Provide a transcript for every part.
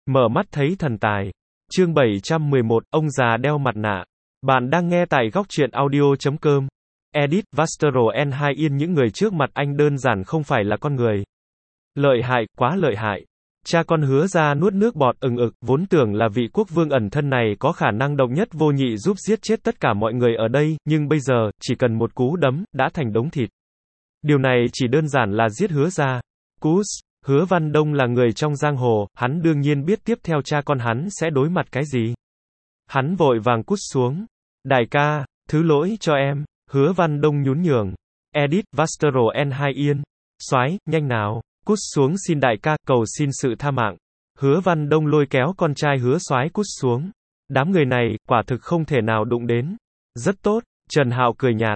Mở mắt thấy thần tài. Chương 711, ông già đeo mặt nạ. Bạn đang nghe tại góc truyện audio.com. Edit Vastro N Hai Yên. Những người trước mặt anh đơn giản không phải là con người. Lợi hại, quá lợi hại. Cha con Hứa ra nuốt nước bọt ừng ực, vốn tưởng là vị quốc vương ẩn thân này có khả năng độc nhất vô nhị giúp giết chết tất cả mọi người ở đây, nhưng bây giờ, chỉ cần một cú đấm, đã thành đống thịt. Điều này chỉ đơn giản là giết Hứa ra. Cút. Hứa Văn Đông là người trong giang hồ, hắn đương nhiên biết tiếp theo cha con hắn sẽ đối mặt cái gì. Hắn vội vàng cút xuống. Đại ca, thứ lỗi cho em. Hứa Văn Đông nhún nhường. Edit Vastro N Hai Yên. Soái, nhanh nào, cút xuống xin đại ca, cầu xin sự tha mạng. Hứa Văn Đông lôi kéo con trai Hứa Soái cút xuống. Đám người này, quả thực không thể nào đụng đến. Rất tốt, Trần Hạo cười nhạt.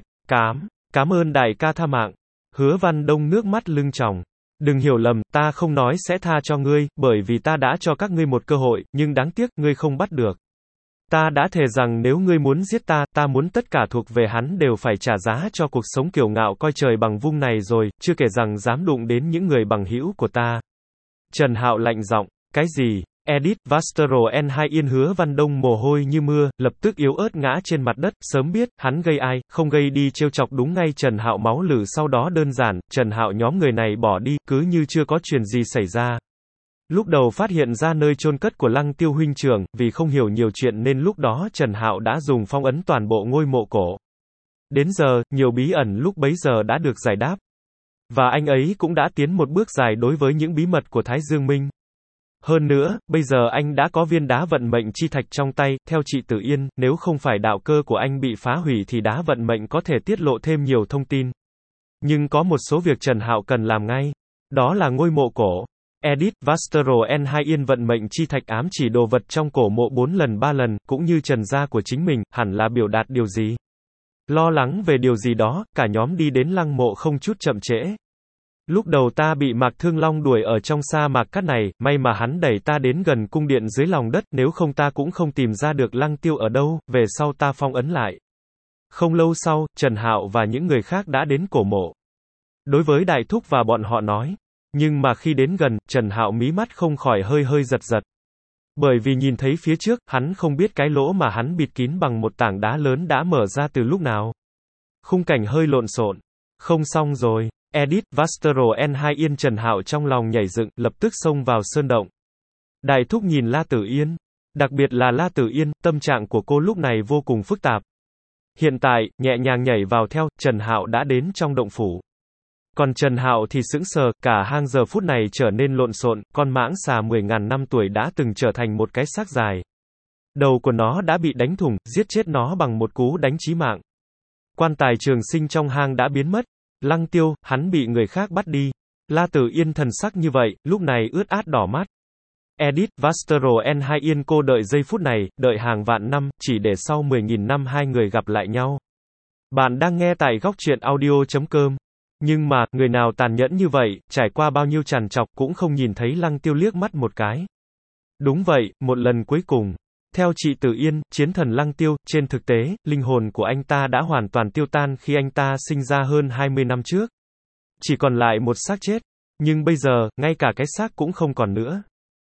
Cảm ơn đại ca tha mạng. Hứa Văn Đông nước mắt lưng tròng. Đừng hiểu lầm, ta không nói sẽ tha cho ngươi, bởi vì ta đã cho các ngươi một cơ hội, nhưng đáng tiếc, ngươi không bắt được. Ta đã thề rằng nếu ngươi muốn giết ta, ta muốn tất cả thuộc về hắn đều phải trả giá cho cuộc sống kiêu ngạo coi trời bằng vung này rồi, chưa kể rằng dám đụng đến những người bằng hữu của ta. Trần Hạo lạnh giọng, cái gì? Edit Vastro N Hai Yên. Hứa Văn Đông mồ hôi như mưa, lập tức yếu ớt ngã trên mặt đất, sớm biết, hắn gây ai, không gây đi trêu chọc đúng ngay Trần Hạo máu lử sau đó đơn giản, Trần Hạo nhóm người này bỏ đi, cứ như chưa có chuyện gì xảy ra. Lúc đầu phát hiện ra nơi chôn cất của Lăng Tiêu huynh trưởng, vì không hiểu nhiều chuyện nên lúc đó Trần Hạo đã dùng phong ấn toàn bộ ngôi mộ cổ. Đến giờ, nhiều bí ẩn lúc bấy giờ đã được giải đáp. Và anh ấy cũng đã tiến một bước dài đối với những bí mật của Thái Dương Minh. Hơn nữa, bây giờ anh đã có viên đá vận mệnh chi thạch trong tay, theo chị Tử Yên, nếu không phải đạo cơ của anh bị phá hủy thì đá vận mệnh có thể tiết lộ thêm nhiều thông tin. Nhưng có một số việc Trần Hạo cần làm ngay. Đó là ngôi mộ cổ. Edit Vastro N Hai Yên. Vận mệnh chi thạch ám chỉ đồ vật trong cổ mộ 4 lần 3 lần, cũng như trần gia của chính mình, hẳn là biểu đạt điều gì. Lo lắng về điều gì đó, cả nhóm đi đến lăng mộ không chút chậm trễ. Lúc đầu ta bị Mạc Thương Long đuổi ở trong sa mạc cát này, may mà hắn đẩy ta đến gần cung điện dưới lòng đất, nếu không ta cũng không tìm ra được Lăng Tiêu ở đâu, về sau ta phong ấn lại. Không lâu sau, Trần Hạo và những người khác đã đến cổ mộ. Đối với Đại Thúc và bọn họ nói. Nhưng mà khi đến gần, Trần Hạo mí mắt không khỏi hơi giật giật. Bởi vì nhìn thấy phía trước, hắn không biết cái lỗ mà hắn bịt kín bằng một tảng đá lớn đã mở ra từ lúc nào. Khung cảnh hơi lộn xộn. Không xong rồi. Edit Vastro N Hai Yên. Trần Hạo trong lòng nhảy dựng, lập tức xông vào sơn động. Đại Thúc nhìn La Tử Yên. Đặc biệt là La Tử Yên, tâm trạng của cô lúc này vô cùng phức tạp. Hiện tại, nhẹ nhàng nhảy vào theo, Trần Hạo đã đến trong động phủ. Còn Trần Hạo thì sững sờ, cả hang giờ phút này trở nên lộn xộn, con mãng xà 10.000 năm tuổi đã từng trở thành một cái xác dài. Đầu của nó đã bị đánh thủng, giết chết nó bằng một cú đánh chí mạng. Quan tài trường sinh trong hang đã biến mất. Lăng Tiêu, hắn bị người khác bắt đi. La Tử Yên thần sắc như vậy, lúc này ướt át đỏ mắt. Edit Vastro N Hai Yên. Cô đợi giây phút này, đợi hàng vạn năm, chỉ để sau 10.000 năm hai người gặp lại nhau. Bạn đang nghe tại góc truyện audio.com. Nhưng mà, người nào tàn nhẫn như vậy, trải qua bao nhiêu trằn trọc cũng không nhìn thấy Lăng Tiêu liếc mắt một cái. Đúng vậy, một lần cuối cùng. Theo chị Tử Yên, chiến thần Lăng Tiêu, trên thực tế, linh hồn của anh ta đã hoàn toàn tiêu tan khi anh ta sinh ra hơn 20 năm trước. Chỉ còn lại một xác chết. Nhưng bây giờ, ngay cả cái xác cũng không còn nữa.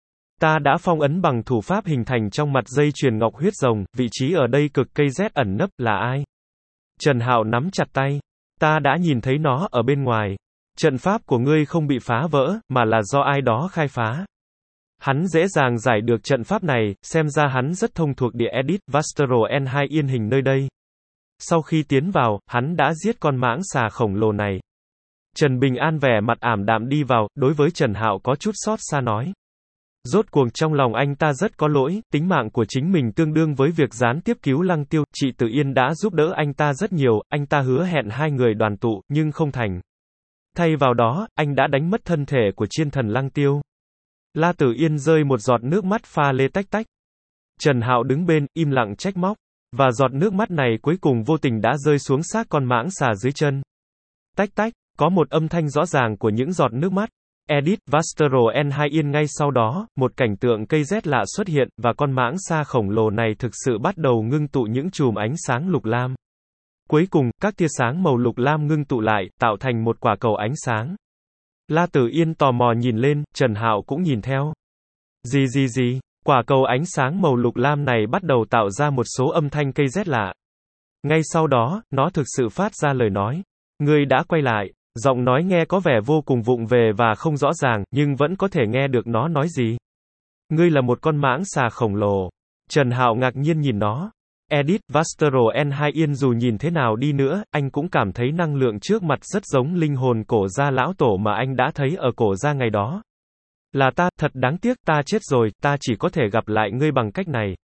Ta đã phong ấn bằng thủ pháp hình thành trong mặt dây chuyền ngọc huyết rồng, vị trí ở đây cực cây rét ẩn nấp, là ai? Trần Hạo nắm chặt tay. Ta đã nhìn thấy nó ở bên ngoài. Trận pháp của ngươi không bị phá vỡ, mà là do ai đó khai phá. Hắn dễ dàng giải được trận pháp này, xem ra hắn rất thông thuộc địa. Edit Vastro N Hai Yên. Hình nơi đây. Sau khi tiến vào, hắn đã giết con mãng xà khổng lồ này. Trần Bình An vẻ mặt ảm đạm đi vào, đối với Trần Hạo có chút xót xa nói. Rốt cuộc trong lòng anh ta rất có lỗi, tính mạng của chính mình tương đương với việc gián tiếp cứu Lăng Tiêu, chị Tử Yên đã giúp đỡ anh ta rất nhiều, anh ta hứa hẹn hai người đoàn tụ, nhưng không thành. Thay vào đó, anh đã đánh mất thân thể của chiến thần Lăng Tiêu. La Tử Yên rơi một giọt nước mắt pha lê tách tách. Trần Hạo đứng bên, im lặng trách móc. Và giọt nước mắt này cuối cùng vô tình đã rơi xuống xác con mãng xà dưới chân. Tách tách, có một âm thanh rõ ràng của những giọt nước mắt. Edit Vastro N Hai Yên. Ngay sau đó, một cảnh tượng cây rét lạ xuất hiện, và con mãng xà khổng lồ này thực sự bắt đầu ngưng tụ những chùm ánh sáng lục lam. Cuối cùng, các tia sáng màu lục lam ngưng tụ lại, tạo thành một quả cầu ánh sáng. La Tử Yên tò mò nhìn lên, Trần Hạo cũng nhìn theo. Gì? Quả cầu ánh sáng màu lục lam này bắt đầu tạo ra một số âm thanh cây rét lạ. Ngay sau đó, nó thực sự phát ra lời nói. Ngươi đã quay lại. Giọng nói nghe có vẻ vô cùng vụng về và không rõ ràng, nhưng vẫn có thể nghe được nó nói gì. Ngươi là một con mãng xà khổng lồ. Trần Hạo ngạc nhiên nhìn nó. Edith Vastro N2 Yên dù nhìn thế nào đi nữa, anh cũng cảm thấy năng lượng trước mặt rất giống linh hồn cổ gia lão tổ mà anh đã thấy ở cổ gia ngày đó. Là ta, thật đáng tiếc, ta chết rồi, ta chỉ có thể gặp lại ngươi bằng cách này.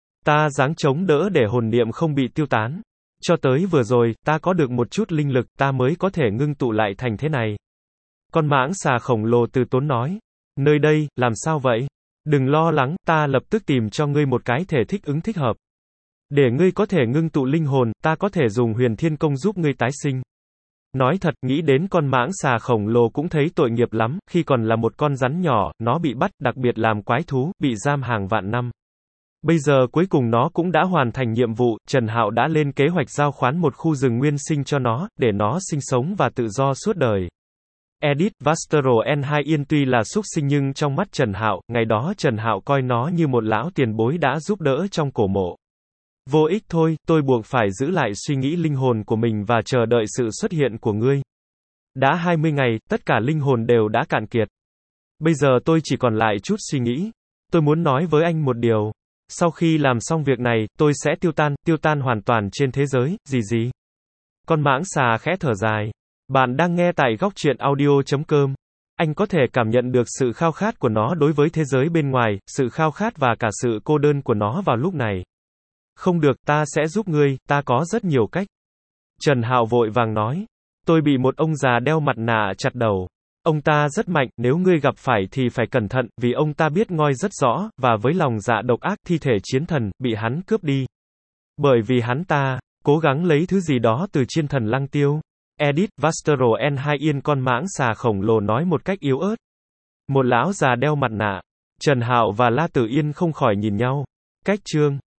Ta giáng chống đỡ để hồn niệm không bị tiêu tán. Cho tới vừa rồi, ta có được một chút linh lực, ta mới có thể ngưng tụ lại thành thế này. Con mãng xà khổng lồ từ tốn nói. Nơi đây, làm sao vậy? Đừng lo lắng, ta lập tức tìm cho ngươi một cái thể thích ứng thích hợp. Để ngươi có thể ngưng tụ linh hồn, ta có thể dùng huyền thiên công giúp ngươi tái sinh. Nói thật, nghĩ đến con mãng xà khổng lồ cũng thấy tội nghiệp lắm, khi còn là một con rắn nhỏ, nó bị bắt, đặc biệt làm quái thú, bị giam hàng vạn năm. Bây giờ cuối cùng nó cũng đã hoàn thành nhiệm vụ, Trần Hạo đã lên kế hoạch giao khoán một khu rừng nguyên sinh cho nó, để nó sinh sống và tự do suốt đời. Edith Vastro N2 Yên tuy là súc sinh nhưng trong mắt Trần Hạo, ngày đó Trần Hạo coi nó như một lão tiền bối đã giúp đỡ trong cổ mộ. Vô ích thôi, tôi buộc phải giữ lại suy nghĩ linh hồn của mình và chờ đợi sự xuất hiện của ngươi. Đã 20 ngày, tất cả linh hồn đều đã cạn kiệt. Bây giờ tôi chỉ còn lại chút suy nghĩ. Tôi muốn nói với anh một điều. Sau khi làm xong việc này, tôi sẽ tiêu tan hoàn toàn trên thế giới, gì? Con mãng xà khẽ thở dài. Bạn đang nghe tại góc truyện audio.com. Anh có thể cảm nhận được sự khao khát của nó đối với thế giới bên ngoài, sự khao khát và cả sự cô đơn của nó vào lúc này. Không được, ta sẽ giúp ngươi, ta có rất nhiều cách. Trần Hạo vội vàng nói. Tôi bị một ông già đeo mặt nạ chặt đầu. Ông ta rất mạnh, nếu ngươi gặp phải thì phải cẩn thận, vì ông ta biết ngoi rất rõ, và với lòng dạ độc ác, thi thể chiến thần, bị hắn cướp đi. Bởi vì hắn ta, cố gắng lấy thứ gì đó từ chiên thần Lăng Tiêu. Edith Vastro N2 Yên con mãng xà khổng lồ nói một cách yếu ớt. Một lão già đeo mặt nạ. Trần Hạo và La Tử Yên không khỏi nhìn nhau. Cách chương